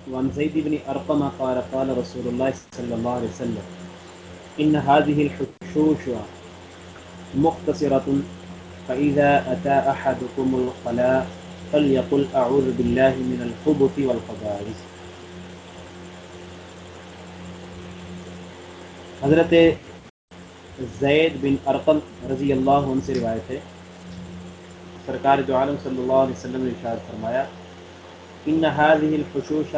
وعن زيد بن أرقم قال قال رسول الله صلى الله عليه وسلم إن هذه الحشوش مختصرة فإذا أتى أحدكم الخلاء فليقل أعوذ بالله من الخبث والخبائث. حضرت زید بن ارقم رضی اللہ عنہ سے روایت ہے، سرکار دو عالم صلی اللہ علیہ وسلم نے ارشاد فرمایا ان هذه الحشوش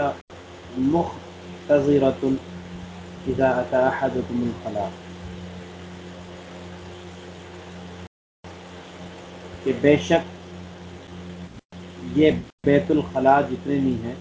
مختصرة اذا اتى احدكم الخلاء، کہ بے شک یہ بیت الخلاء جتنے بھی ہیں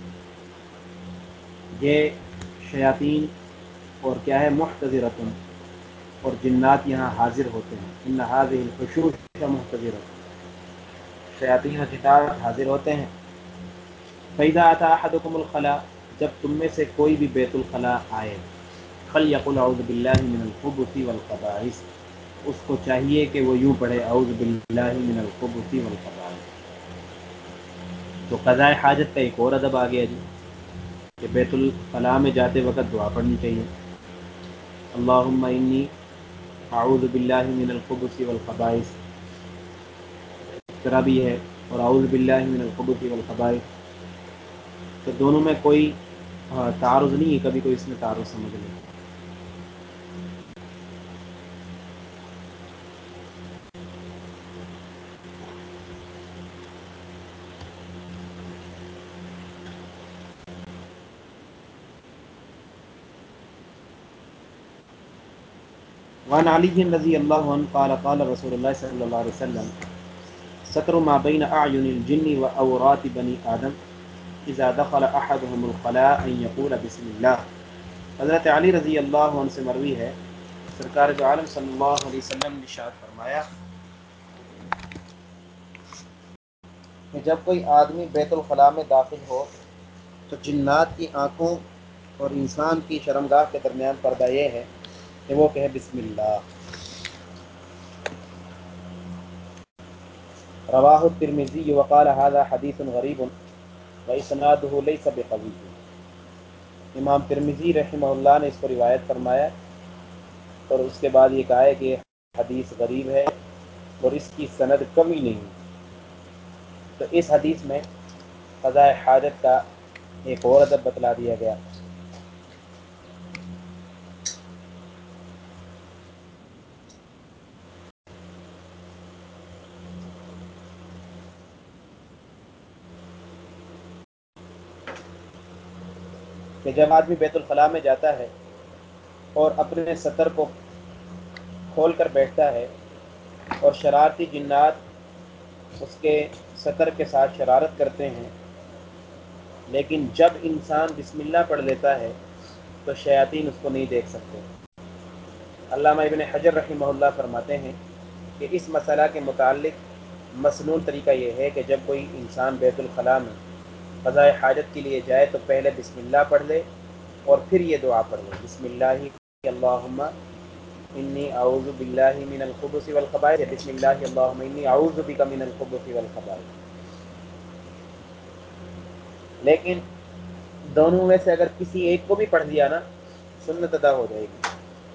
یہ شیاطین اور کیا ہے محتضرۃ، اور جنات یہاں حاضر ہوتے ہیں. ان هذه الحشوش محتضرۃ، شیاطین اور جنات حاضر ہوتے ہیں. فَإِذَا أَتَى أَحَدُكُمُ الْخَلَاء، جب تم میں سے کوئی بھی بیت الخلاء آئے، فَلْيَقُلْ أَعُوذُ بِاللَّهِ مِنَ الْخُبُثِ وَالْخَبَائِثِ، اس کو چاہیے کہ وہ یوں پڑھے اعوذ باللہ من الخبث والخبائث. تو قضاء حاجت کا ایک اور ادب آ گیا جی، کہ بیت الخلاء میں جاتے وقت دعا پڑھنی چاہیے، اللہم انی اعوذ باللہ من الخبث والخبائث، اس طرح بھی ہے، اور اعوذ باللہ من الخبث والخبائث. تو دونوں میں کوئی تعارض نہیں ہے، کبھی کوئی اس میں تعارض سمجھ لیں. وعن علی رضی اللہ عنہ قال قال رسول اللہ صلی اللہ علیہ وسلم ستر ما بین اعین الجن و عورات بنی آدم اذا دخل احدهم الخلاء ان یقول بسم اللہ. حضرت علی رضی اللہ عنہ سے مروی ہے، سرکار دو عالم صلی اللہ علیہ وسلم نے ارشاد فرمایا کہ جب کوئی آدمی بیت الخلاء میں داخل ہو تو جنات کی آنکھوں اور انسان کی شرمگاہ کے درمیان پردہ یہ ہے کہ وہ کہے بسم اللہ. رواہ الترمذی وقال هذا حدیث غریب واسنادہ لیس بقوی. امام ترمذی رحمہ اللہ نے اس کو روایت فرمایا اور اس کے بعد یہ کہا ہے کہ یہ حدیث غریب ہے اور اس کی سند کمی نہیں. تو اس حدیث میں قضاء حاجت کا ایک اور ادب بتلا دیا گیا. کہ جب آدمی بیت الخلاء میں جاتا ہے اور اپنے سطر کو کھول کر بیٹھتا ہے اور شرارتی جنات اس کے سطر کے ساتھ شرارت کرتے ہیں، لیکن جب انسان بسم اللہ پڑھ لیتا ہے تو شیاطین اس کو نہیں دیکھ سکتے. علامہ ابن حجر رحمہ اللہ فرماتے ہیں کہ اس مسئلہ کے متعلق مسنون طریقہ یہ ہے کہ جب کوئی انسان بیت الخلاء میں قضاء حاجت کے لیے جائے تو پہلے بسم اللہ پڑھ لے اور پھر یہ دعا پڑھ لے بسم اللہ اللہم انی اعوذ باللہ من الخبث والخبائث، بسم اللہ اللہم انی اعوذ بک من الخبث والخبائث. لیکن دونوں میں سے اگر کسی ایک کو بھی پڑھ دیا نا سنت ادا ہو جائے گی.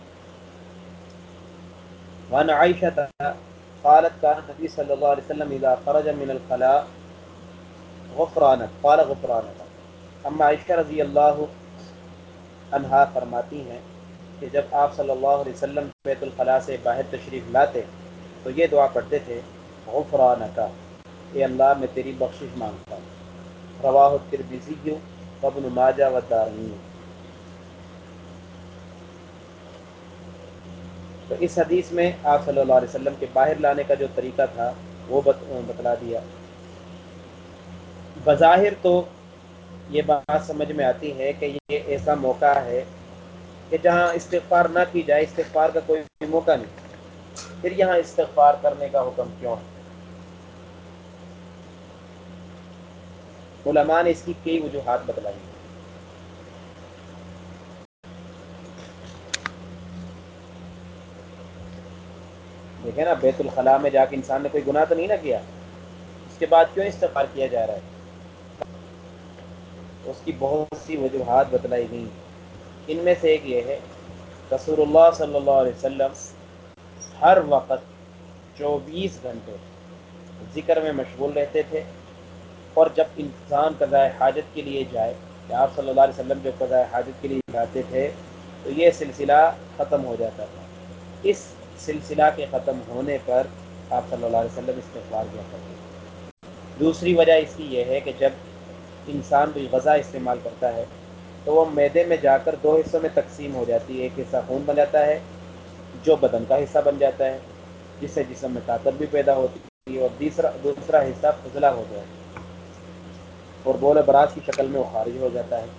وعن عائشہ قالت كان النبي صلى الله عليه وسلم اذا خرج من الخلاء غفرانك قال غفرانك. اما عائشہ رضی اللہ عنہا فرماتی ہیں کہ جب آپ صلی اللہ علیہ وسلم بیت الخلاء سے باہر تشریف لاتے تو یہ دعا پڑھتے تھے غفرانک، اے اللہ میں تیری بخشش مانگتا ہوں. رواہ الترمذی وابن ماجہ والدارمی. تو اس حدیث میں آپ صلی اللہ علیہ وسلم کے باہر لانے کا جو طریقہ تھا وہ بتلا دیا. بظاہر تو یہ بات سمجھ میں آتی ہے کہ یہ ایسا موقع ہے کہ جہاں استغفار نہ کی جائے، استغفار کا کوئی موقع نہیں، پھر یہاں استغفار کرنے کا حکم کیوں ہے؟ علماء نے اس کی کئی وجوہات بتلائی ہیں. دیکھیں نا، بیت الخلاء میں جا کے انسان نے کوئی گناہ تو نہیں نہ کیا، اس کے بعد کیوں استغفار کیا جا رہا ہے؟ اس کی بہت سی وجوہات بتلائی گئیں. ان میں سے ایک یہ ہے، رسول اللہ صلی اللہ علیہ وسلم ہر وقت 24 گھنٹے ذکر میں مشغول رہتے تھے، اور جب انسان قضاء حاجت کے لیے جائے، کہ آپ صلی اللہ علیہ وسلم جب قضاء حاجت کے لیے جاتے تھے تو یہ سلسلہ ختم ہو جاتا تھا. اس سلسلہ کے ختم ہونے پر آپ صلی اللہ علیہ وسلم استغفار کیا کرتے تھے. دوسری وجہ اس کی یہ ہے کہ جب انسان کوئی غذا استعمال کرتا ہے تو وہ معدے میں جا کر 2 حصوں میں تقسیم ہو جاتی ہے. ایک حصہ خون بن جاتا ہے جو بدن کا حصہ بن جاتا ہے، جس سے جسم میں طاقت بھی پیدا ہوتی ہے، اور دوسرا حصہ فضلہ ہو جاتا ہے اور بول براز کی شکل میں وہ خارج ہو جاتا ہے.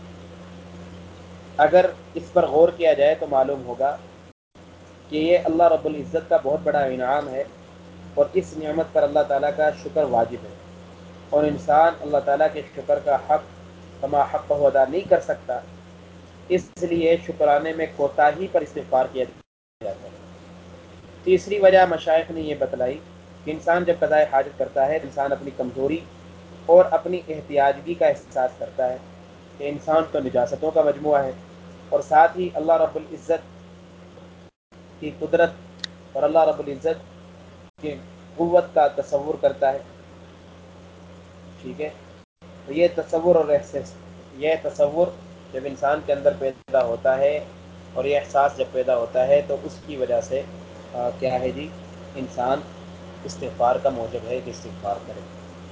اگر اس پر غور کیا جائے تو معلوم ہوگا کہ یہ اللہ رب العزت کا بہت بڑا انعام ہے، اور اس نعمت پر اللہ تعالیٰ کا شکر واجب ہے، اور انسان اللہ تعالیٰ کے شکر کا حق کما حق ادا نہیں کر سکتا. اس لیے شکرانے میں کوتاہی پر استغفار کیا جاتا ہے. تیسری وجہ مشائخ نے یہ بتلائی کہ انسان جب قضاء حاجت کرتا ہے انسان اپنی کمزوری اور اپنی احتیاجگی کا احساس کرتا ہے کہ انسان تو نجاستوں کا مجموعہ ہے، اور ساتھ ہی اللہ رب العزت کی قدرت اور اللہ رب العزت کی قوت کا تصور کرتا ہے. ٹھیک ہے، تو یہ تصور جب انسان کے اندر پیدا ہوتا ہے اور یہ احساس جب پیدا ہوتا ہے تو اس کی وجہ سے کیا ہے جی، انسان استغفار کا موجب ہے کہ استغفار کرے.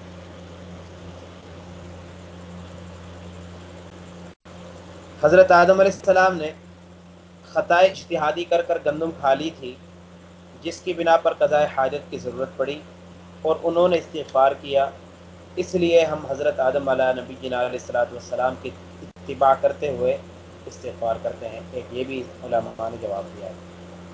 حضرت آدم علیہ السلام نے خطائے اجتہادی کر کر گندم کھا لی تھی، جس کی بنا پر قضاء حاجت کی ضرورت پڑی اور انہوں نے استغفار کیا. اس لیے ہم حضرت آدم علیہ نبی جناب علیہ الصلاۃ والسلام کی اتباع کرتے ہوئے استغفار کرتے ہیں. ایک یہ بھی علماء نے جواب دیا ہے.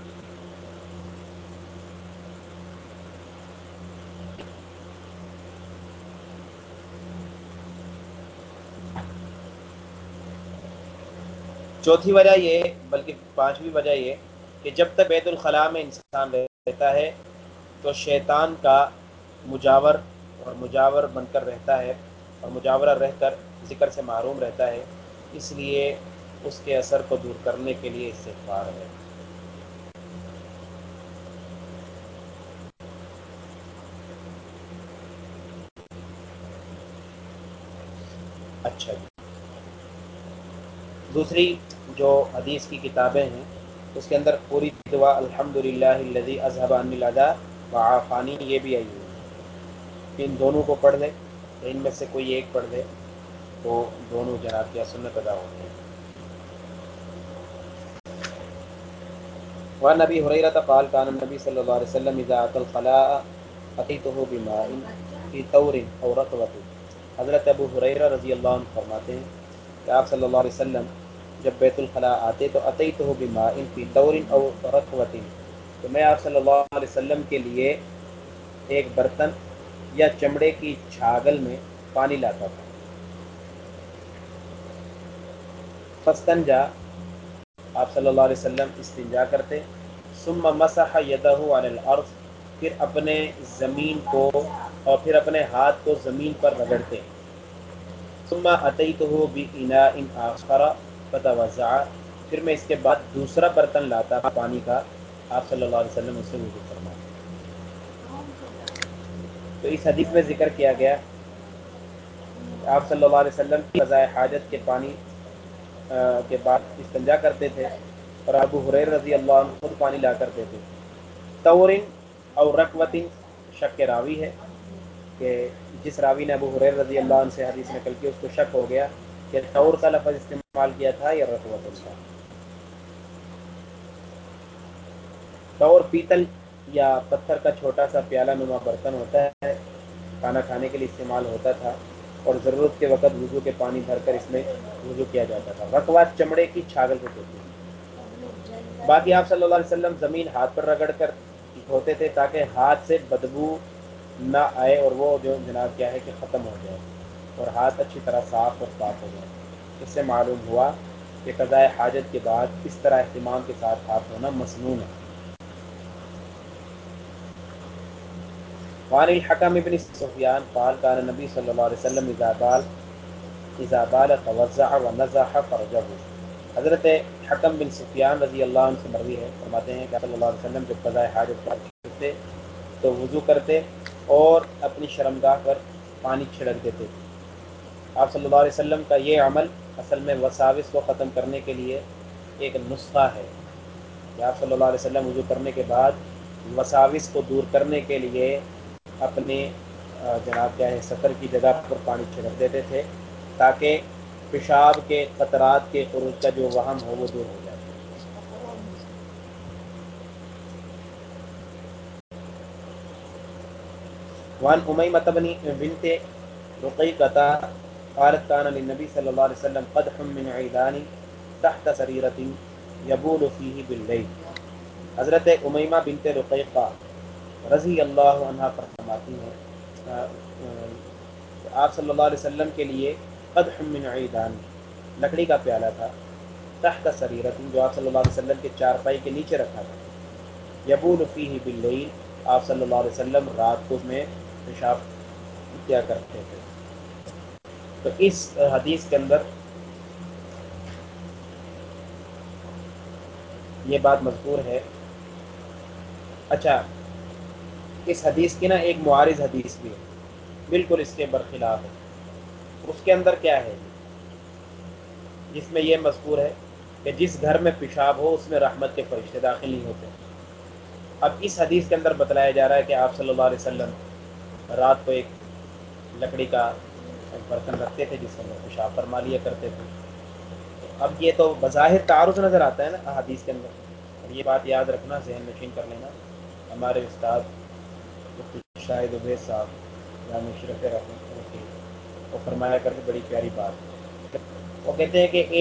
چوتھی وجہ یہ، بلکہ پانچویں وجہ یہ کہ جب تک بیت الخلاء میں انسان رہتا ہے تو شیطان کا مجاور اور مجاور بن کر رہتا ہے، اور مجاورہ رہ کر ذکر سے محروم رہتا ہے. اس لیے اس کے اثر کو دور کرنے کے لیے استغفار ہے. اچھا جی، دوسری جو حدیث کی کتابیں ہیں اس کے اندر پوری دعا الحمد للہ الذی اذهب عنی الاذی وعافانی یہ بھی آئی ہوئی ہے. ان دونوں کو پڑھ لیں، ان میں سے کوئی ایک پڑھ لے تو دونوں جناب کیا سنت ادا ہوتے ہیں. وعن ابی ہریرہ قال کان النبی صلی اللہ علیہ وسلم اذا اتى الخلاء اتیته بماء فی طور او رطوة. حضرت ابو ہریرہ رضی اللہ عنہ فرماتے ہیں کہ آپ صلی اللہ علیہ وسلم جب بیت الخلاء آتے تو اتیته بماء فی طور او رطوة، تو میں آپ صلی اللہ علیہ وسلم کے لیے ایک برتن یا چمڑے کی چھاگل میں پانی لاتا تھا. فاستنجا، آپ صلی اللہ علیہ وسلم استنجا کرتے، ثم مسح یدہ علی الارض، پھر اپنے زمین کو اور پھر اپنے ہاتھ کو زمین پر رگڑتے. ثم اتیتہ باناء آخر فتوضا، پھر میں اس کے بعد دوسرا برتن لاتا پانی کا، آپ صلی اللہ علیہ وسلم اس سے وضو فرماتے. تو اس حدیث میں ذکر کیا گیا آپ صلی اللہ علیہ وسلم قضاء حاجت کے پانی کے بعد استنجا کرتے تھے، اور ابو ہریرہ رضی اللہ عنہ خود پانی لا کر دیتے تھے. طورن اور رقوتن شک کے راوی ہے کہ جس راوی نے ابو ہریرہ رضی اللہ عنہ سے حدیث نقل کی اس کو شک ہو گیا کہ طور کا لفظ استعمال کیا تھا یا رقوتن کا. طور پیتل یا پتھر کا چھوٹا سا پیالہ نما برتن ہوتا ہے، کھانا کھانے کے لیے استعمال ہوتا تھا، اور ضرورت کے وقت وضو کے پانی بھر کر اس میں وضو کیا جاتا تھا. رقوات چمڑے کی چھاگل کو کہتے ہیں. باقی آپ صلی اللہ علیہ وسلم زمین ہاتھ پر رگڑ کر دھوتے تھے تاکہ ہاتھ سے بدبو نہ آئے اور وہ جو جناب کیا ہے کہ ختم ہو جائے اور ہاتھ اچھی طرح صاف اور پاک ہو جائے. اس سے معلوم ہوا کہ قضاء حاجت کے بعد اس طرح اہتمام کے ساتھ ہاتھ دھونا مسنون ہے. وعن الحكم بن سفيان قال كان النبي صلى الله عليه وسلم إذا بال اذا بال توزع ونزح فرجہ. حضرت حکم بن سفیان رضی اللہ عنہ سے مروی ہے، فرماتے ہیں کہ صلی اللہ علیہ وسلم جب قضاء حاجت کرتے تو وضو کرتے اور اپنی شرمگاہ پر پانی چھڑک دیتے تھے. آپ صلی اللہ علیہ وسلم کا یہ عمل اصل میں وساوس کو ختم کرنے کے لیے ایک نسخہ ہے کہ آپ صلی اللہ علیہ وسلم وضو کرنے کے بعد وساوس کو دور کرنے کے لیے اپنے جناب کیا ہے سطر کی جگہ پر پانی چھڑک دیتے تھے تاکہ پیشاب کے قطرات کے خروج کا جو وہم ہو وہ دور ہو جائے. وعن امیمۃ بنت رقیقۃ قالت كان للنبي صلی اللہ علیہ وسلم قدح من عیدان تحت سریرۃ یبول فیہ باللیل. حضرت امیمہ بنت رقیقہ رضی اللہ عنہ فرماتی ہیں آپ صلی اللہ علیہ وسلم کے لیے قدح من عیدان لکڑی کا پیالہ تھا تحت سریرۃ جو آپ صلی اللہ علیہ وسلم کے چارپائی کے نیچے رکھا تھا. یبول فیہ باللیل آپ صلی اللہ علیہ وسلم رات کو اس میں پیشاب کیا کرتے تھے. تو اس حدیث کے اندر یہ بات مذکور ہے. اچھا، اس حدیث کی نا ایک معارض حدیث بھی ہے بالکل اس کے برخلاف ہے. اس کے اندر کیا ہے جس میں یہ مذکور ہے کہ جس گھر میں پیشاب ہو اس میں رحمت کے فرشتے داخل نہیں ہوتے. اب اس حدیث کے اندر بتلایا جا رہا ہے کہ آپ صلی اللہ علیہ وسلم رات کو ایک لکڑی کا برتن رکھتے تھے جس کے اندر پیشاب فرما لیا کرتے تھے. اب یہ تو بظاہر تعارض نظر آتا ہے نا احادیث کے اندر. اور یہ بات یاد رکھنا، ذہن نشین کر لینا. ہمارے استاد شاہد عبید صاحب جامع شرف رحمۃ کے وہ فرمایا کرتے بڑی پیاری بات. وہ کہتے ہیں کہ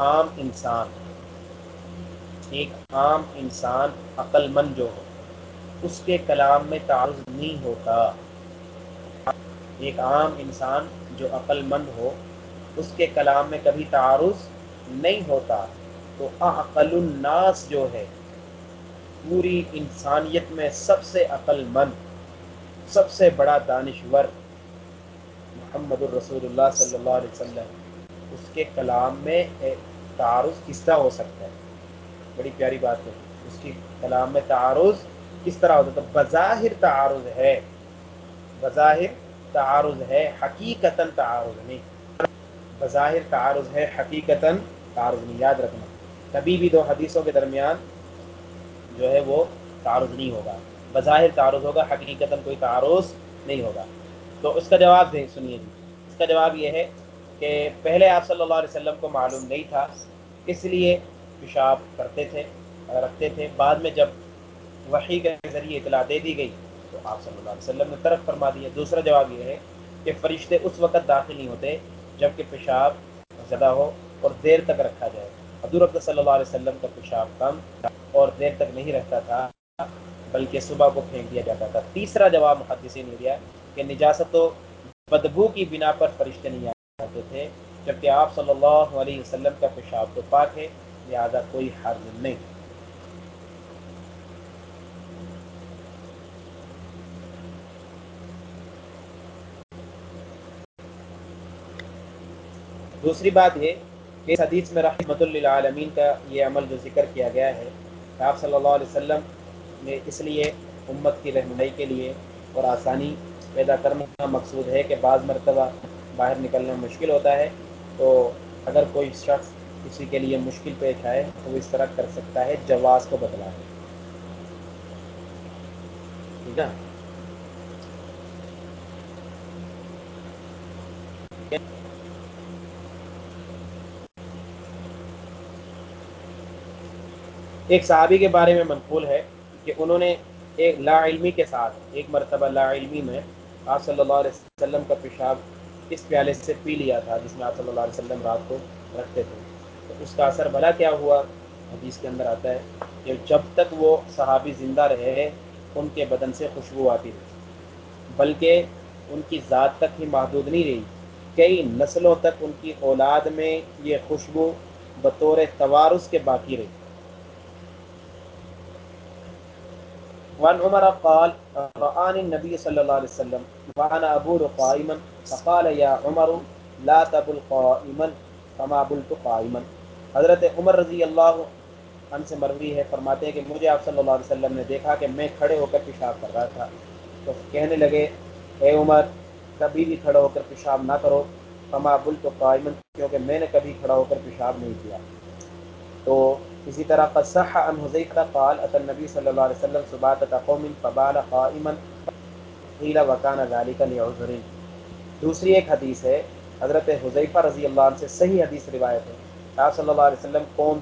ایک عام انسان عقل مند جو ہو اس کے کلام میں تعارض نہیں ہوتا. ایک عام انسان جو عقل مند ہو اس کے کلام میں کبھی تعارض نہیں ہوتا. تو اعقل الناس جو ہے پوری انسانیت میں سب سے عقل مند، سب سے بڑا دانشور محمد الرسول اللہ صلی اللہ علیہ وسلم، اس کے کلام میں تعارض کس طرح ہو سکتا ہے؟ بڑی پیاری بات ہے. اس کی کلام میں تعارض کس طرح ہوتا ہے؟ تو بظاہر تعارض ہے، بظاہر تعارض ہے، حقیقتاً تعارض نہیں. بظاہر تعارض ہے، حقیقتاً تعارض نہیں. یاد رکھنا کبھی بھی دو حدیثوں کے درمیان جو ہے وہ تعارض نہیں ہوگا. بظاہر تعارض ہوگا، حقیقتاً کوئی تعارض نہیں ہوگا. تو اس کا جواب دیں، سنیے جی. اس کا جواب یہ ہے کہ پہلے آپ صلی اللہ علیہ وسلم کو معلوم نہیں تھا اس لیے پیشاب کرتے تھے رکھتے تھے. بعد میں جب وحی کے ذریعے اطلاع دے دی گئی تو آپ صلی اللہ علیہ وسلم نے ترک فرما دیا. دوسرا جواب یہ ہے کہ فرشتے اس وقت داخل نہیں ہوتے جب کہ پیشاب زدہ ہو اور دیر تک رکھا جائے. حضور اقدس صلی اللہ علیہ وسلم کا پیشاب کم اور دیر تک نہیں رہتا تھا بلکہ صبح کو پھینک دیا جاتا تھا. تیسرا جواب محدثین نے دیا کہ نجاست و بدبو کی بنا پر فرشتے نہیں آتے تھے جبکہ آپ صلی اللہ علیہ وسلم کا پیشاب تو پاک ہے، لہذا کوئی حرج نہیں. دوسری بات یہ کہ اس حدیث میں رحمت للعالمین کا یہ عمل جو ذکر کیا گیا ہے کہ آپ صلی اللہ علیہ وسلم نے اس لیے امت کی رہنمائی کے لیے اور آسانی پیدا کرنا مقصود ہے کہ بعض مرتبہ باہر نکلنا مشکل ہوتا ہے. تو اگر کوئی شخص کسی کے لیے مشکل پیش آئے تو وہ اس طرح کر سکتا ہے جواز کو بتلا ہے. ٹھیک ہے. ایک صحابی کے بارے میں منقول ہے کہ انہوں نے ایک لا علمی کے ساتھ ایک مرتبہ لا علمی میں آپ صلی اللہ علیہ وسلم کا پیشاب اس پیالے سے پی لیا تھا جس میں آپ صلی اللہ علیہ وسلم رات کو رکھتے تھے. تو اس کا اثر بھلا کیا ہوا؟ حدیث کے اندر آتا ہے کہ جب تک وہ صحابی زندہ رہے ان کے بدن سے خوشبو آتی رہی، بلکہ ان کی ذات تک ہی محدود نہیں رہی، کئی نسلوں تک ان کی اولاد میں یہ خوشبو بطور توارث کے باقی رہی. وعن عمر قال رآني النبي صلى الله عليه وسلم وأنا أبول قائما فقال يا عمر لا تبل قائما فما بلت قائما۔ حضرت عمر رضی اللہ عنہ سے مروی ہے، فرماتے ہیں کہ مجھے آپ صلی اللہ علیہ وسلم نے دیکھا کہ میں کھڑے ہو کر پیشاب کر رہا تھا، تو کہنے لگے اے عمر کبھی بھی کھڑا ہو کر پیشاب نہ کرو، فما بلت قائما، کیونکہ میں نے کبھی کھڑا ہو کر پیشاب نہیں کیا۔ تو اسی طرح قد صح عن حذیفہ قال اتى النبي صلی اللہ علیہ وسلم سباطة قوم فبال قائما قیل وکان ذلك لعذر۔ دوسری ایک حدیث ہے حضرت حذیفہ رضی اللہ عنہ سے، صحیح حدیث روایت ہے، آپ صلی اللہ علیہ وسلم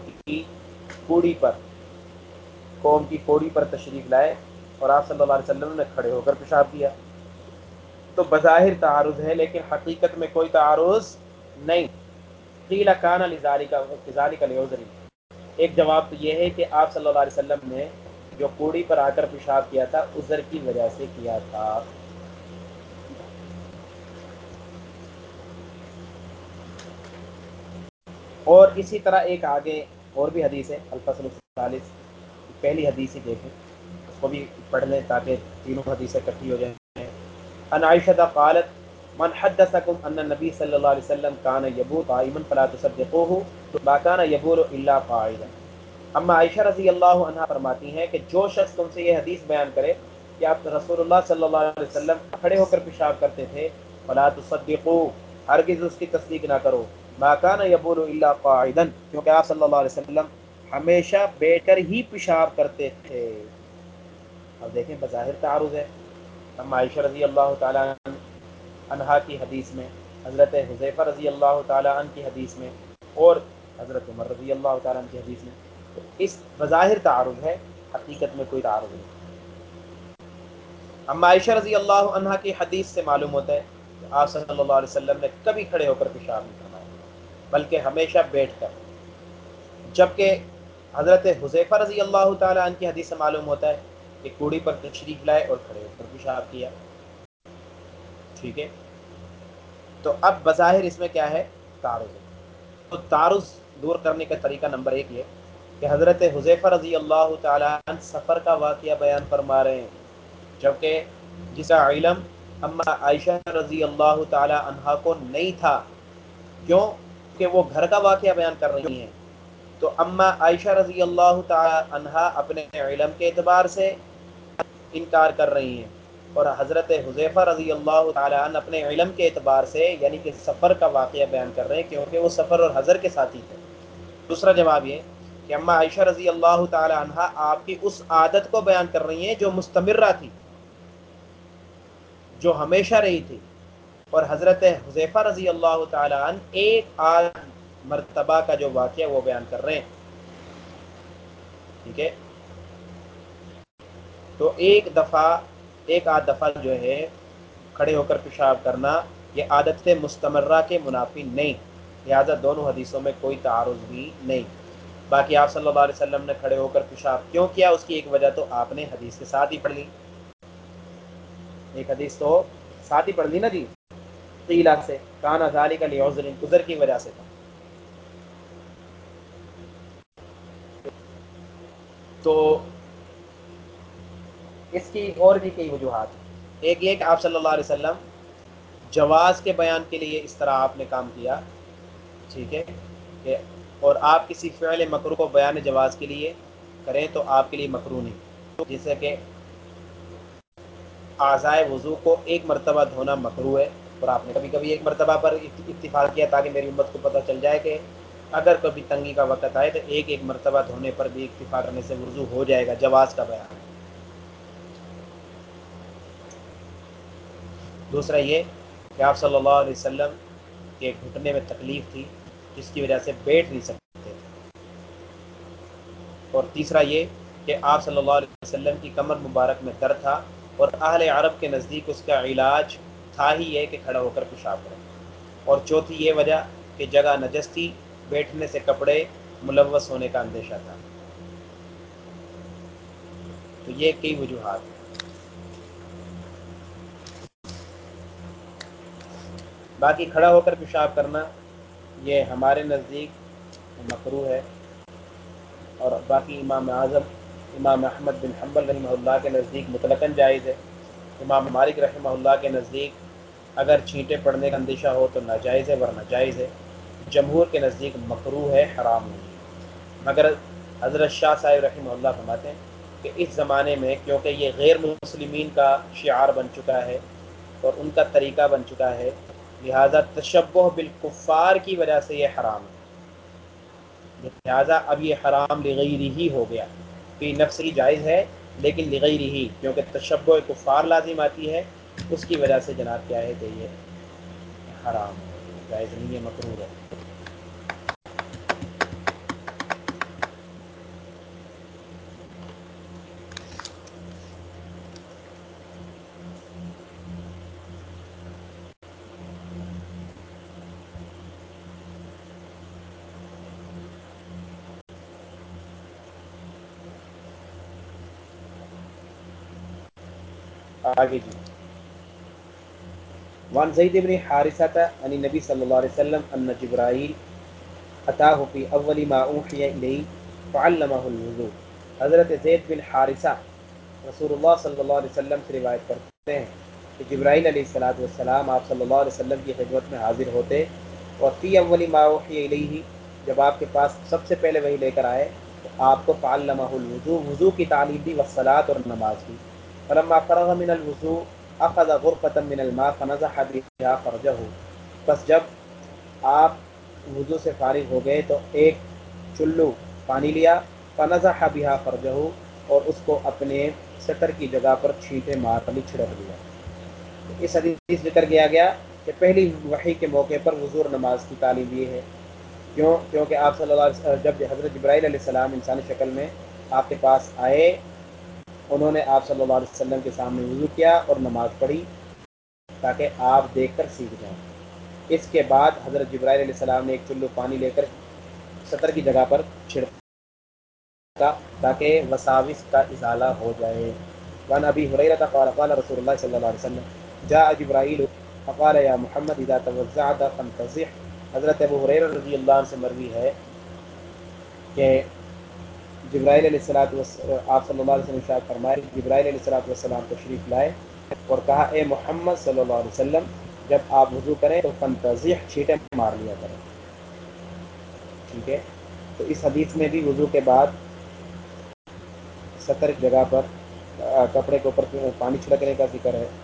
قوم کی کوڑی پر تشریف لائے اور آپ صلی اللہ علیہ وسلم نے کھڑے ہو کر پیشاب کیا۔ تو بظاہر تعارض ہے لیکن حقیقت میں کوئی تعارض نہیں۔ قیل کان لذالک لعذر، ایک جواب تو یہ ہے کہ آپ صلی اللہ علیہ وسلم نے جو کوڑی پر آ کر پیشاب کیا تھا عذر کی وجہ سے کیا تھا۔ اور اسی طرح ایک آگے اور بھی حدیث ہے، الفصل الثالث، پہلی حدیث ہی دیکھیں، اس کو بھی پڑھ لیں تاکہ تینوں حدیثیں اکٹھی ہو جائیں۔ ان عائشہ قالت من حدثكم ان النبي صلی اللہ علیہ وسلم كان يبول قائما فلا تصدقوه ما كان يبول الا قاعدا۔ اما عائشہ رضی اللہ عنہا فرماتی ہیں کہ جو شخص تم سے یہ حدیث بیان کرے کہ آپ رسول اللہ صلی اللہ علیہ وسلم کھڑے ہو کر پیشاب کرتے تھے، فلا تصدقوا، ہرگز اس کی تصدیق نہ کرو، ما كان يبول الا قاعدا، کیونکہ آپ صلی اللہ علیہ وسلم ہمیشہ بیٹھ کر ہی پیشاب کرتے تھے۔ اب دیکھیں بظاہر تعارض ہے، اما عائشہ رضی اللہ تعالیٰ عنہا کی حدیث میں، حضرت حذیفہ رضی اللہ تعالیٰ عنہ کی حدیث میں، اور حضرت عمر رضی اللہ تعالیٰ عنہ کی حدیث میں، تو اس بظاہر تعارض ہے، حقیقت میں کوئی تعارض نہیں۔ اما عائشہ رضی اللہ عنہا کی حدیث سے معلوم ہوتا ہے کہ آپ صلی اللہ علیہ وسلم نے کبھی کھڑے ہو کر پیشاب نہیں فرمایا بلکہ ہمیشہ بیٹھ کر، جبکہ حضرت حذیفہ رضی اللہ تعالیٰ عنہ کی حدیث سے معلوم ہوتا ہے کہ کوڑی پر تشریف لائے اور کھڑے ہو کر پیشاب کیا۔ ٹھیک ہے، تو اب بظاہر اس میں کیا ہے؟ تعارض ہے۔ تو تعارض دور کرنے کا طریقہ نمبر ایک یہ کہ حضرت حذیفہ رضی اللہ تعالیٰ عنہ سفر کا واقعہ بیان فرما رہے ہیں، جبکہ جس کا علم اما عائشہ رضی اللہ تعالیٰ عنہا کو نہیں تھا، کیوں کہ وہ گھر کا واقعہ بیان کر رہی ہیں، تو اما عائشہ رضی اللہ تعالیٰ عنہا اپنے علم کے اعتبار سے انکار کر رہی ہیں، اور حضرت حذیفہ رضی اللہ تعالیٰ عنہ اپنے علم کے اعتبار سے یعنی کہ سفر کا واقعہ بیان کر رہے ہیں، کیونکہ وہ سفر اور حضر کے ساتھی تھے۔ دوسرا جواب یہ کہ اما عائشہ رضی اللہ تعالیٰ عنہ آپ کی اس عادت کو بیان کر رہی ہیں جو مستمرہ تھی، جو ہمیشہ رہی تھی، اور حضرت حذیفہ رضی اللہ تعالیٰ عنہ ایک آدھ مرتبہ کا جو واقعہ وہ بیان کر رہے ہیں۔ ٹھیک ہے، تو ایک آدھ دفعہ جو ہے کھڑے ہو کر پیشاب کرنا یہ عادت مستمرہ کے منافی نہیں، لہٰذا دونوں حدیثوں میں کوئی تعارض بھی نہیں۔ باقی آپ صلی اللہ علیہ وسلم نے کھڑے ہو کر پیشاب کیوں کیا، اس کی ایک وجہ تو آپ نے حدیث کے ساتھ ہی پڑھ لی، ایک حدیث تو ساتھ ہی پڑھ لی نا جی، قیلا سے کانا ذالک لعذر، عذر کی وجہ سے تھا۔ تو اس کی اور بھی کئی وجوہات ہیں، ایک یہ کہ آپ صلی اللہ علیہ وسلم جواز کے بیان کے لیے اس طرح آپ نے کام کیا، ٹھیک ہے کہ اور آپ کسی فعل مکروہ کو بیان جواز کے لیے کریں تو آپ کے لیے مکروہ نہیں، جیسے کہ اعضائے وضو کو ایک مرتبہ دھونا مکروہ ہے، اور آپ نے کبھی کبھی ایک مرتبہ پر اتفاق کیا تاکہ میری امت کو پتہ چل جائے کہ اگر کبھی تنگی کا وقت آئے تو ایک ایک مرتبہ دھونے پر بھی اتفاق کرنے سے وضو ہو جائے گا، جواز کا بیان ہے۔ دوسرا یہ کہ آپ صلی اللہ علیہ وسلم کے گھٹنے میں تکلیف تھی جس کی وجہ سے بیٹھ نہیں سکتے تھے، اور تیسرا یہ کہ آپ صلی اللہ علیہ وسلم کی کمر مبارک میں درد تھا، اور اہل عرب کے نزدیک اس کا علاج تھا ہی یہ کہ کھڑا ہو کر پیشاب کریں، اور چوتھی یہ وجہ کہ جگہ نجس تھی، بیٹھنے سے کپڑے ملوث ہونے کا اندیشہ تھا۔ تو یہ کئی وجوہات ہیں۔ باقی کھڑا ہو کر پیشاب کرنا یہ ہمارے نزدیک مکروہ ہے، اور باقی امام اعظم امام احمد بن حنبل رحمہ اللہ کے نزدیک مطلقاً جائز ہے، امام مالک رحمہ اللہ کے نزدیک اگر چھینٹے پڑنے کا اندیشہ ہو تو ناجائز ہے ورنہ جائز ہے، جمہور کے نزدیک مکروہ ہے، حرام نہیں ہے۔ مگر حضرت شاہ صاحب رحمہ اللہ فرماتے ہیں کہ اس زمانے میں کیونکہ یہ غیر مسلمین کا شعار بن چکا ہے اور ان کا طریقہ بن چکا ہے، لہذا تشبہ بالکفار کی وجہ سے یہ حرام ہے، لہذا اب یہ حرام لغیرہ ہی ہو گیا، فی نفسی جائز ہے لیکن لغیرہ ہی، کیونکہ تشبہ کفار لازم آتی ہے، اس کی وجہ سے جناب کیا ہے کہ یہ حرام ہے، جائز نہیں ہے، مکروہ ہے۔ آگے جی، وان زید بن حارثة عن النبي صلی اللہ علیہ وسلم ان جبرائیل اتاه في اول ما اوحي الیہ فعلمه الوضوء۔ حضرت زید بن حارثہ رسول اللہ صلی اللہ علیہ وسلم سے روایت کرتے ہیں کہ جبرائیل علیہ الصلوۃ والسلام آپ صلی اللہ علیہ وسلم کی خدمت میں حاضر ہوتے، اور فی اول ما اوحی الیہ، جب آپ کے پاس سب سے پہلے وہی لے کر آئے تو آپ کو فعلمہ الوضوء، وضو کی تعلیم دی، والصلاۃ اور نماز کی۔ فلما فرغ من الوضوء اخذ غرفة من الماء فنضح بها فرجہ، بس جب آپ وضو سے فارغ ہو گئے تو ایک چلو پانی لیا، فنضح بها فرجہ، اور اس کو اپنے سطر کی جگہ پر چھینٹے مارنی چھڑک دیا۔ اس حدیث ذکر کیا گیا کہ پہلی وحی کے موقع پر وضو اور نماز کی تعلیم یہ ہے، کیونکہ آپ صلی اللہ علیہ وسلم جب حضرت جبرائیل علیہ السلام انسانی شکل میں آپ کے پاس آئے، انہوں نے آپ صلی اللہ علیہ وسلم کے سامنے وضو کیا اور نماز پڑھی تاکہ آپ دیکھ کر سیکھ جائیں۔ اس کے بعد حضرت جبرائیل علیہ السلام نے ایک چلو پانی لے کر سطر کی جگہ پر چھڑکا تاکہ وساوس کا ازالہ ہو جائے۔ وعن ابی ہریرہ قال قال رسول اللہ صلی اللہ علیہ وسلم جاء جبرائیل فقال یا محمد اذا توضعت فانتضح۔ حضرت ابو ہریرہ رضی اللہ عنہ سے مروی ہے کہ جبرائیل علیہ السلام آپ صلی اللہ علیہ وسلم ارشاد فرمائے، جبرائیل علیہ السلام تشریف لائے اور کہا اے محمد صلی اللہ علیہ وسلم جب آپ وضو کریں تو فانتضح، چھینٹے مار لیا کریں، ٹھیک ہے۔ تو اس حدیث میں بھی وضو کے بعد سطر کی جگہ پر کپڑے کے اوپر پانی چھڑکنے کا ذکر ہے۔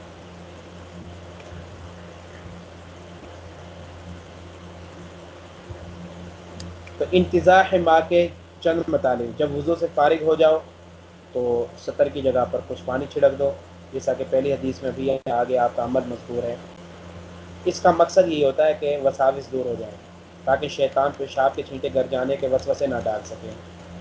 تو انتزاع ماء کے چند مطالب، جب وضو سے فارغ ہو جاؤ تو سطر کی جگہ پر کچھ پانی چھڑک دو، جیسا کہ پہلی حدیث میں بھی ہے، آگے آپ کا عمل مذکور ہے۔ اس کا مقصد یہ ہوتا ہے کہ وساوس دور ہو جائے تاکہ شیطان پیشاب کے چھینٹے گھر جانے کے وسوسے نہ ڈال سکیں۔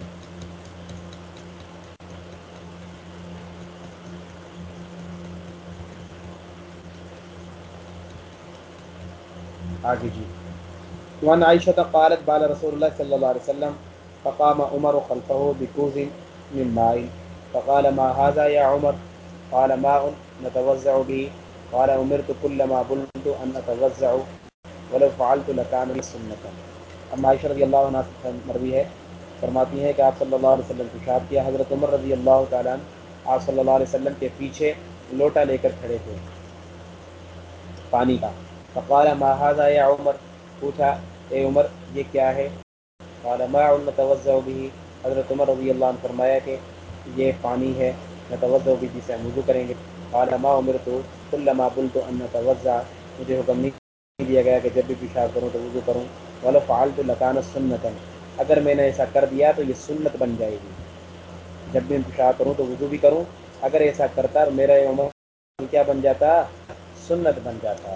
آگے جی، وعن عائشة قالت بال رسول الله صلى الله عليه وسلم فقام عمر خلفه بكوز من ماء فقال ما هذا يا عمر؟ قال ماء نتوزع به، قال أمرت كلما بلت أن أتوزع ولو فعلت لكان لي سنة۔ ام عائشہ رضی اللہ عنہ سے مروی ہے، فرماتی ہیں کہ آپ صلی اللہ علیہ وسلم نے ارشاد کیا، حضرت عمر رضی اللہ تعالیٰ عنہ آپ صلی اللہ علیہ وسلم کے پیچھے لوٹا لے کر کھڑے تھے پانی کا۔ فقال ما هذا یا عمر، پوچھا اے عمر یہ کیا ہے؟ قال ماء نتوضا به، حضرت عمر رضی اللہ عنہ فرمایا کہ یہ پانی ہے نتوضا به، جسے ہم وضو کریں گے۔ قال ما امرت كلما بلت ان اتوضا، مجھے حکم نہیں دیا گیا کہ جب بھی پیشاب کروں تو وضو کروں، ولو فعلت لکان سنتا، اگر میں نے ایسا کر دیا تو یہ سنت بن جائے گی، جب بھی پیشاب کروں تو وضو بھی کروں، اگر ایسا کرتا میرا یہ عمر کیا بن جاتا؟ سنت بن جاتا۔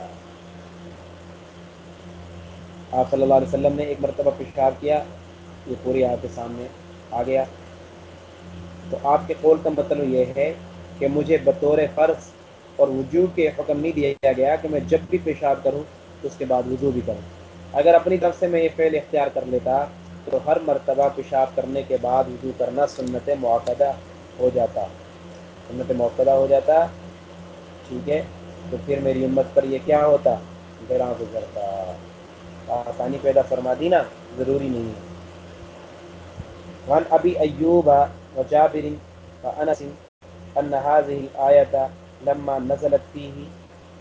آپ صلی اللہ علیہ وسلم نے ایک مرتبہ پیشاب کیا، یہ پوری آپ کے سامنے آ گیا، تو آپ کے قول کا مطلب یہ ہے کہ مجھے بطور فرض اور وجوب کے حکم نہیں دیا گیا کہ میں جب بھی پیشاب کروں تو اس کے بعد وضو بھی کروں۔ اگر اپنی طرف سے میں یہ فعل اختیار کر لیتا تو ہر مرتبہ پیشاب کرنے کے بعد وضو کرنا سنت مؤکدہ ہو جاتا، سنت مؤکدہ ہو جاتا، ٹھیک ہے۔ تو پھر میری امت پر یہ کیا ہوتا؟ گراں گزرتا، آسانی پیدا فرما دی نا، ضروری نہیں ہے۔ وعن ابی ایوب وجابر وانس ان هذه الآية لما نزلت فيه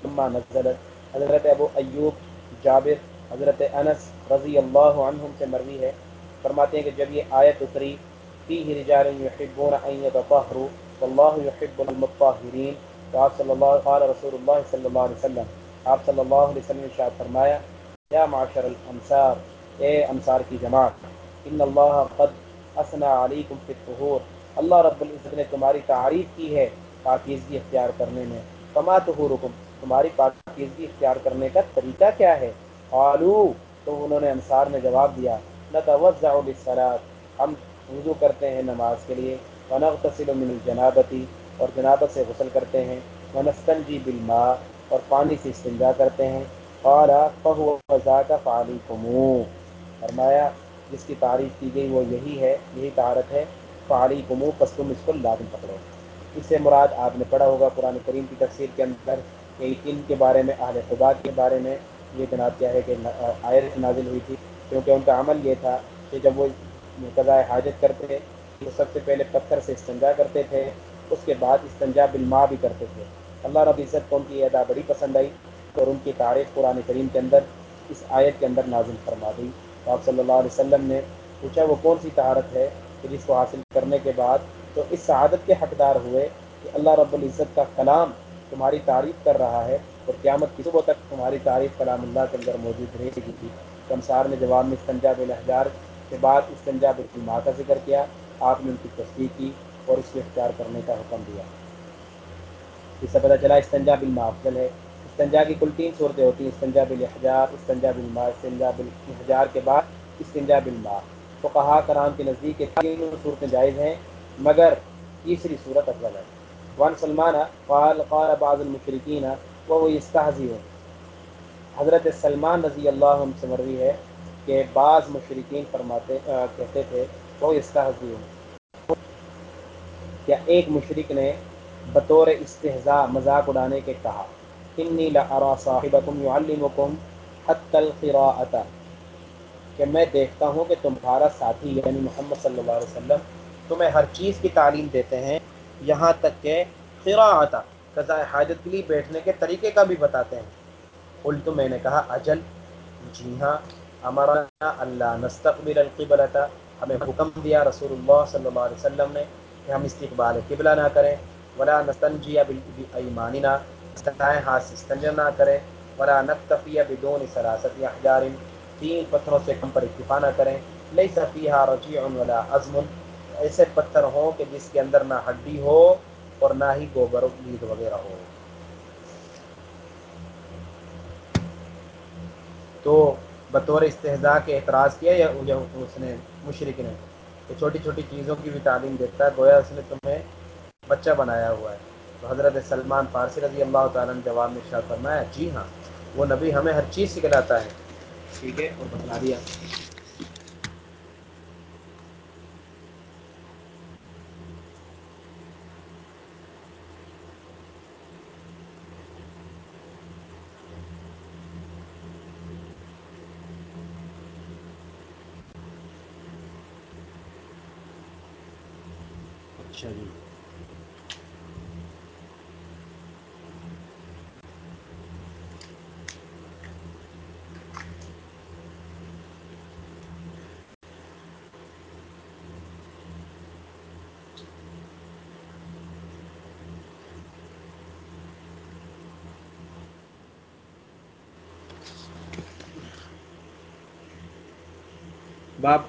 لما نزلت، حضرت ابو ایوب، جابر، حضرت انس رضی اللہ عنہم سے مروی ہے، فرماتے ہیں کہ جب یہ آیت اتری فیہ رجال یحبون ان یتطہروا واللہ یحب المطہرین، تو آپ صلی اللہ قال رسول اللہ صلی اللہ علیہ وسلم، آپ صلی اللہ علیہ وسلم نے ارشاد فرمایا یا معاشر الانصار، اے انصار کی جماعت، ان اللہ قد اثنى علیکم فی الطہور، اللہ رب العزت نے تمہاری تعریف کی ہے پاکیزگی اختیار کرنے میں، فما طہورکم، تمہاری پاکیزگی اختیار کرنے کا طریقہ کیا ہے؟ قالوا، تو انہوں نے انصار نے جواب دیا نتوضع للصلاۃ، ہم وضو کرتے ہیں نماز کے لیے، ونغتسل من الجنابتی، اور جنابت سے غسل کرتے ہیں، ونستنجی بالماء، اور پانی سے استنجا کرتے ہیں، قال فهو ذاک فعلیکم، فرمایا جس کی تعریف کی گئی وہ یہی ہے، یہی طہارت ہے، فعلیکم، پس تم اس کو لازم پکڑو۔ اس سے مراد آپ نے پڑھا ہوگا قرآن کریم کی تفسیر کے اندر کہ ان کے بارے میں، اہل خدا کے بارے میں یہ جناب کیا ہے کہ آیت نازل ہوئی تھی، کیونکہ ان کا عمل یہ تھا کہ جب وہ قضاء حاجت کرتے تھے تو سب سے پہلے پتھر سے استنجا کرتے تھے، اس کے بعد استنجا بالماء بھی کرتے تھے۔ اللہ رب العزت کو ان کی ادا بڑی پسند آئی اور ان کی تعریف قرآن کریم کے اندر اس آیت کے اندر نازل فرما دی۔ تو آپ صلی اللہ علیہ وسلم نے پوچھا وہ کون سی طہارت ہے کہ جس کو حاصل کرنے کے بعد تو اس سعادت کے حقدار ہوئے کہ اللہ رب العزت کا کلام تمہاری تعریف کر رہا ہے اور قیامت کی صبح تک تمہاری تعریف کلام اللہ کے اندر موجود رہے گی۔ تو انصار نے جواب میں استنجا بالاحجار کے بعد استنجا بالماء کا ذکر کیا، آپ نے ان کی تصدیق کی اور اس کو اختیار کرنے کا حکم دیا۔ اس سے پتہ چلا استنجا بالماء افضل ہے۔ استنجا کی کل تین صورتیں ہوتی ہیں، استنجا بالاحجار، استنجا بالماء، استنجا بالاحجار کے بعد استنجا بالماء۔ فقہاء کرام کے نزدیک یہ تینوں صورتیں جائز ہیں مگر تیسری صورت افضل ہے۔ وان سلمان قال قال بعض المشرکین وهو یستہزئ، حضرت سلمان رضی اللہ عنہ سے مروی ہے کہ بعض مشرکین فرماتے کہتے تھے وہ یستہزئ، یا ایک مشرک نے بطور استہزاء مذاق اڑانے کے کہا انی لأری صاحبکم یعلمکم حتی القراءۃ، کہ میں دیکھتا ہوں کہ تمہارا ساتھی یعنی محمد صلی اللہ علیہ وسلم تمہیں ہر چیز کی تعلیم دیتے ہیں، یہاں تک کہ قراءۃ، قضاء حاجت کے لیے بیٹھنے کے طریقے کا بھی بتاتے ہیں۔ قلت، میں نے کہا اجل، جی ہاں، امرنا اللہ نستقبل القبلۃ، ہمیں حکم دیا رسول اللہ صلی اللہ علیہ وسلم نے کہ ہم استقبال قبلہ نہ کریں، ولا نستنجی بایماننا، دائیں ہاتھ سے استنجا نہ کریں، ولا نکتفی بدون ثلاثۃ احجار، تین پتھروں سے کم پر اکتفا نہ کریں، لیس فیہا رجیع ولا عظم، ایسے پتھر ہوں کہ جس کے اندر نہ ہڈی ہو اور نہ ہی گوبر و لید وغیرہ ہو۔ تو بطور استہزاء کے اعتراض کیا یا اس نے مشرک نے کہ چھوٹی چھوٹی چیزوں کی بھی تعلیم دیتا ہے، گویا اس نے تمہیں بچہ بنایا ہوا ہے۔ تو حضرت سلمان فارسی رضی اللہ تعالیٰ نے جواب میں ارشاد فرمایا جی ہاں، وہ نبی ہمیں ہر چیز سکھلاتا ہے، ٹھیک ہے، اور بتلا دیا۔ اچھا جی۔ باب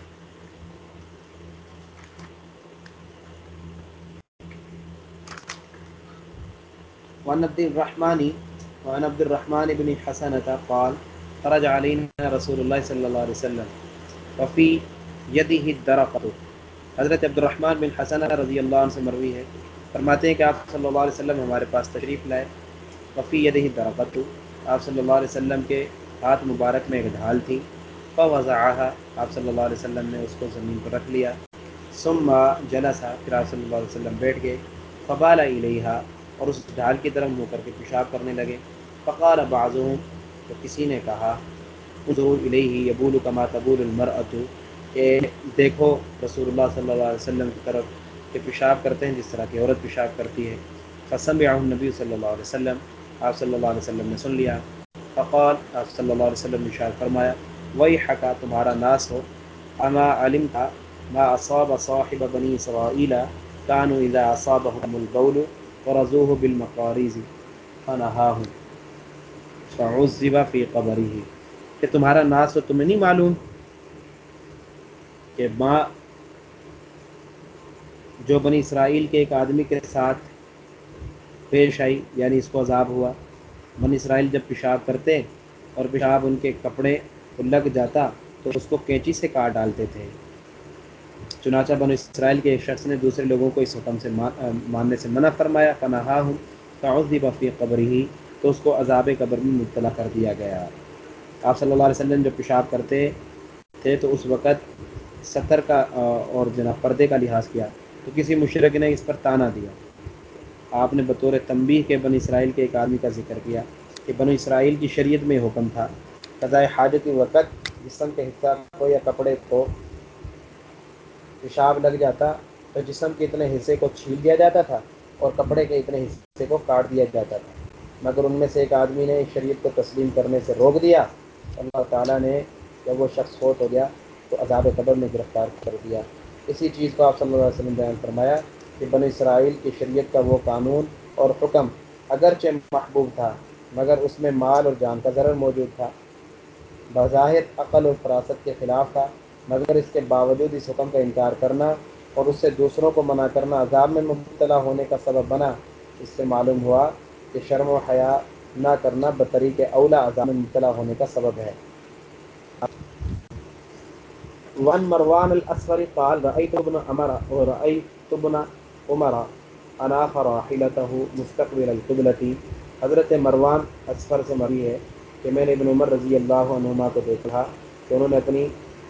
وعن عبد الرحمن بن حسنة قال خرج علينا رسول الله صلی اللہ علیہ وسلم وفي يده الدرقة، حضرت عبد الرحمن بن حسنہ رضی اللہ عنہ سے مروی ہے، فرماتے ہیں کہ آپ صلی اللہ علیہ وسلم ہمارے پاس تشریف لائے، وفی یدہ الدرقة، آپ صلی اللہ علیہ وسلم کے ہاتھ مبارک میں ایک ڈھال تھی، فوضعها، آپ صلی اللہ علیہ وسلم نے اس کو زمین پر رکھ لیا، ثم جلس، پھر آپ صلی اللہ علیہ وسلم بیٹھ گئے، فبال الیہا، اور اس ڈھال کی طرف منہ کر کے پیشاب کرنے لگے، فقال بعضهم، تو کسی نے کہا انظروا الیہ یبول کما تبول المرأة، کہ دیکھو رسول اللہ صلی اللہ علیہ وسلم کی طرف کہ پیشاب کرتے ہیں جس طرح کی عورت پیشاب کرتی ہے، فسمعه النبی صلی اللہ علیہ وسلم، آپ صلی اللہ علیہ وسلم نے سن لیا۔ فقال، آپ صلی اللہ علیہ وسلم نے ارشاد فرمایا، وہی حقا تمہارا ناس ہو، اما علم تھا ما اصاب صاحب بنی اسرائیل كانوا اذا اصابهم البول ورزوه بالمقاريض فنهاهم فعذب في قبره، کہ تمہارا ناس ہو، تمہیں نہیں معلوم کہ ماں جو بنی اسرائیل کے ایک آدمی کے ساتھ پیش آئی، یعنی اس کو عذاب ہوا۔ بنی اسرائیل جب پیشاب کرتے اور پیشاب ان کے کپڑے کو لگ جاتا تو اس کو قینچی سے کاٹ ڈالتے تھے۔ چنانچہ بنی اسرائیل کے ایک شخص نے دوسرے لوگوں کو اس حکم سے ماننے سے منع فرمایا، فنہاہم فعذب فی قبرہ، تو اس کو عذاب قبر میں مبتلا کر دیا گیا۔ آپ صلی اللہ علیہ وسلم جب پیشاب کرتے تھے تو اس وقت ستر کا اور جناب پردے کا لحاظ کیا، تو کسی مشرک نے اس پر تانا دیا۔ آپ نے بطور تنبیہ کے بنی اسرائیل کے ایک آدمی کا ذکر کیا کہ بنی اسرائیل کی شریعت میں حکم تھا، قضاء حاجت کے وقت جسم کے حصہ کو یا کپڑے کو پیشاب لگ جاتا تو جسم کے اتنے حصے کو چھیل دیا جاتا تھا اور کپڑے کے اتنے حصے کو کاٹ دیا جاتا تھا، مگر ان میں سے ایک آدمی نے اس شریعت کو تسلیم کرنے سے روک دیا۔ اللہ تعالیٰ نے جب وہ شخص فوت ہو گیا تو عذاب قبر میں گرفتار کر دیا۔ اسی چیز کو آپ صلی اللہ علیہ وسلم بیان فرمایا کہ بنی اسرائیل کی شریعت کا وہ قانون اور حکم اگرچہ محبوب تھا مگر اس میں مال اور جان کا ضرر موجود تھا، بظاہر عقل اور فراست کے خلاف تھا، مگر اس کے باوجود اس حکم کا انکار کرنا اور اس سے دوسروں کو منع کرنا عذاب میں مبتلا ہونے کا سبب بنا۔ اس سے معلوم ہوا کہ شرم و حیا نہ کرنا بطریق اولا عذاب میں مبتلا ہونے کا سبب ہے۔ وعن مروان الاسفر قال رأيت ابن عمر ورأيت ابن عمر اناخ راحلته مستقبل القبلة، حضرت مروان اسفر سے مروی ہے کہ میں نے ابن عمر رضی اللہ عنہما کو دیکھا کہ انہوں نے اپنی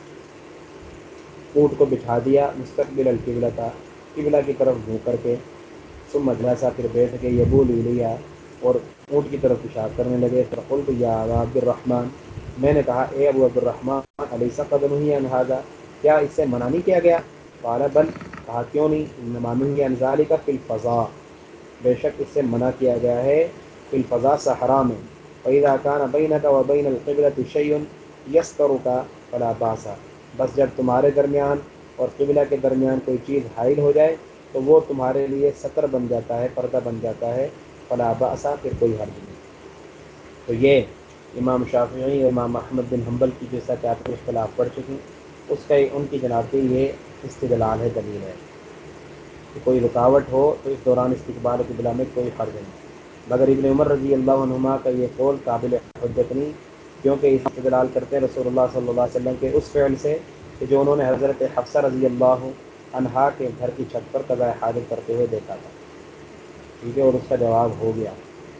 اونٹ کو بٹھا دیا مستقبل القبلہ تھا، قبلہ کی طرف منہ کر کے، ثم جلسا، پھر بیٹھ کے، یبول الیہ، اور اونٹ کی طرف پیشاب کرنے لگے۔ فقلت یا ابا عبد الرحمن، میں نے کہا اے ابو عبد الرحمن، الیس قد نہی عن ھذا، کیا اس سے منع نہیں کیا گیا؟ قال بل، کہا کیوں نہیں، انما نہی عن ذلک فی الفضاء، بے شک اس سے منع کیا گیا ہے فی الفضاء صحرا میں، فاذا کان بینک وبین القبلۃ شیء یسترک فلا باس، بس جب تمہارے درمیان اور قبلہ کے درمیان کوئی چیز حائل ہو جائے تو وہ تمہارے لیے ستر بن جاتا ہے، پردہ بن جاتا ہے، فلا باس، پھر کوئی حرج نہیں۔ تو یہ امام شافعی اور امام احمد بن حنبل کی جیسا کہ آپ کو اختلاف پڑ چکی، اس کا ان کی جناب کی یہ استدلال ہے، دلیل ہے کہ کوئی رکاوٹ ہو تو اس دوران استقبال قبلہ میں کوئی حرج نہیں، مگر ابن عمر رضی اللہ عنہما کا یہ قول قابل حجت نہیں، کیونکہ اس استدلال کرتے ہیں رسول اللہ صلی اللہ علیہ وسلم کے اس فعل سے کہ جو انہوں نے حضرت حفصہ رضی اللہ عنہا کے گھر کی چھت پر قضاء حاجت کرتے ہوئے دیکھا تھا، ٹھیک ہے، اور اس کا جواب ہو گیا۔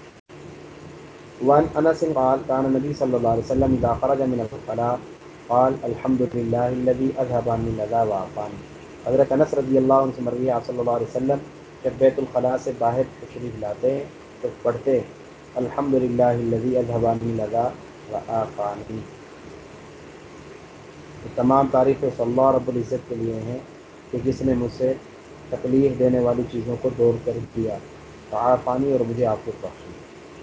وعن انس قال كان النبي صلى الله عليه وسلم اذا خرج من الخلاء قال الحمد لله الذي اذهب عني الاذى وعافاني، حضرت انس رضی اللہ عنہ سے مروی ہے، آپ صلی اللہ علیہ وسلم جب بیت الخلاء سے باہر تشریف لاتے تو پڑھتے الحمد للہ الذی اذهب عنی الاذی وعافانی، تمام تعریفیں صلی اللہ رب العزت کے لیے ہیں کہ جس نے مجھ سے تکلیف دینے والی چیزوں کو دور کر دیا، وعافانی، اور مجھے عافیت بخشی۔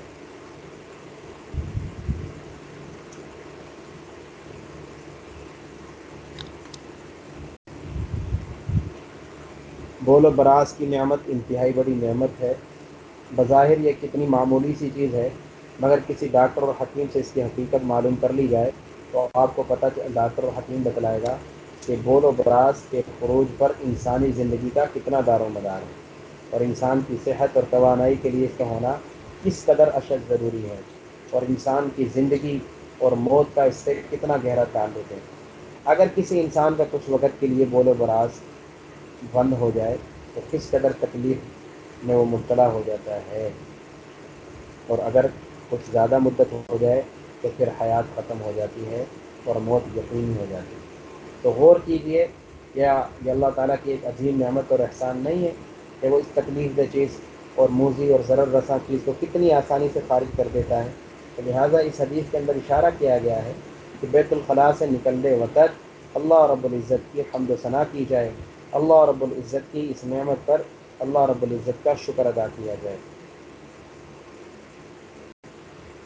بول و براز کی نعمت انتہائی بڑی نعمت ہے، بظاہر یہ کتنی معمولی سی چیز ہے، مگر کسی ڈاکٹر اور حکیم سے اس کی حقیقت معلوم کر لی جائے تو آپ کو پتہ ڈاکٹر اور حکیم بتلائے گا کہ بول و براز کے خروج پر انسانی زندگی کا کتنا دار و مدار ہے، اور انسان کی صحت اور توانائی کے لیے اس کا ہونا کس قدر اشد ضروری ہے، اور انسان کی زندگی اور موت کا اس سے کتنا گہرا تعلق ہے۔ اگر کسی انسان کا کچھ وقت کے لیے بول و براز بند ہو جائے تو کس قدر تکلیف میں وہ مبتلا ہو جاتا ہے، اور اگر کچھ زیادہ مدت ہو جائے تو پھر حیات ختم ہو جاتی ہے اور موت یقینی ہو جاتی ہے۔ تو غور کیجئے، کیا یہ اللہ تعالیٰ کی ایک عظیم نعمت اور احسان نہیں ہے کہ وہ اس تکلیف دہ چیز اور موذی اور ضرر رساں چیز کو کتنی آسانی سے خارج کر دیتا ہے؟ تو لہٰذا اس حدیث کے اندر اشارہ کیا گیا ہے کہ بیت الخلاء سے نکلتے وقت اللہ رب العزت کی حمد و ثنا کی جائے، اللہ رب العزت کی اس نعمت پر اللہ رب العزت کا شکر ادا کیا جائے۔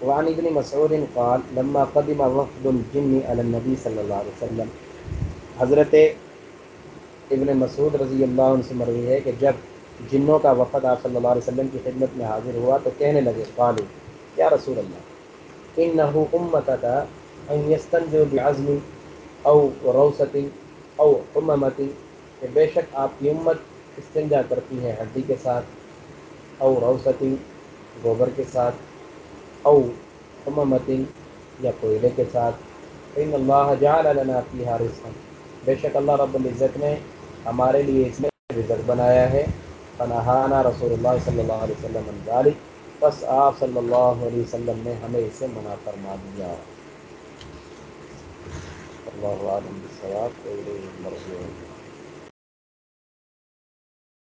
وعن ابن مسعود قال لما قدم وفد الجن على النبي صلی اللہ علیہ وسلم، حضرت ابن مسعود رضی اللہ عنہ سے مروی ہے کہ جب جنوں کا وفد آپ صلی اللہ علیہ وسلم کی خدمت میں حاضر ہوا تو کہنے لگے، قالوا یا رسول اللہ انه امتك ان يستنجوا بعزم او روثۃ او حممۃ، کہ بے شک آپ کی امت استنجا کرتی ہے ہڈی کے ساتھ، او روثۃ گوبر کے ساتھ، او حممۃ یا کوئلے کے ساتھ، ان اللہ جعل لنا فیہا رزقا، بے شک اللہ رب العزت نے ہمارے لیے اس میں رزق بنایا ہے، فنہانا رسول اللہ صلی اللہ علیہ وسلم عن ذلک، بس آپ صلی اللہ علیہ وسلم نے ہمیں اسے منع فرما دیا۔ اللہ عالم بالصواب، وإلیہ المرجع۔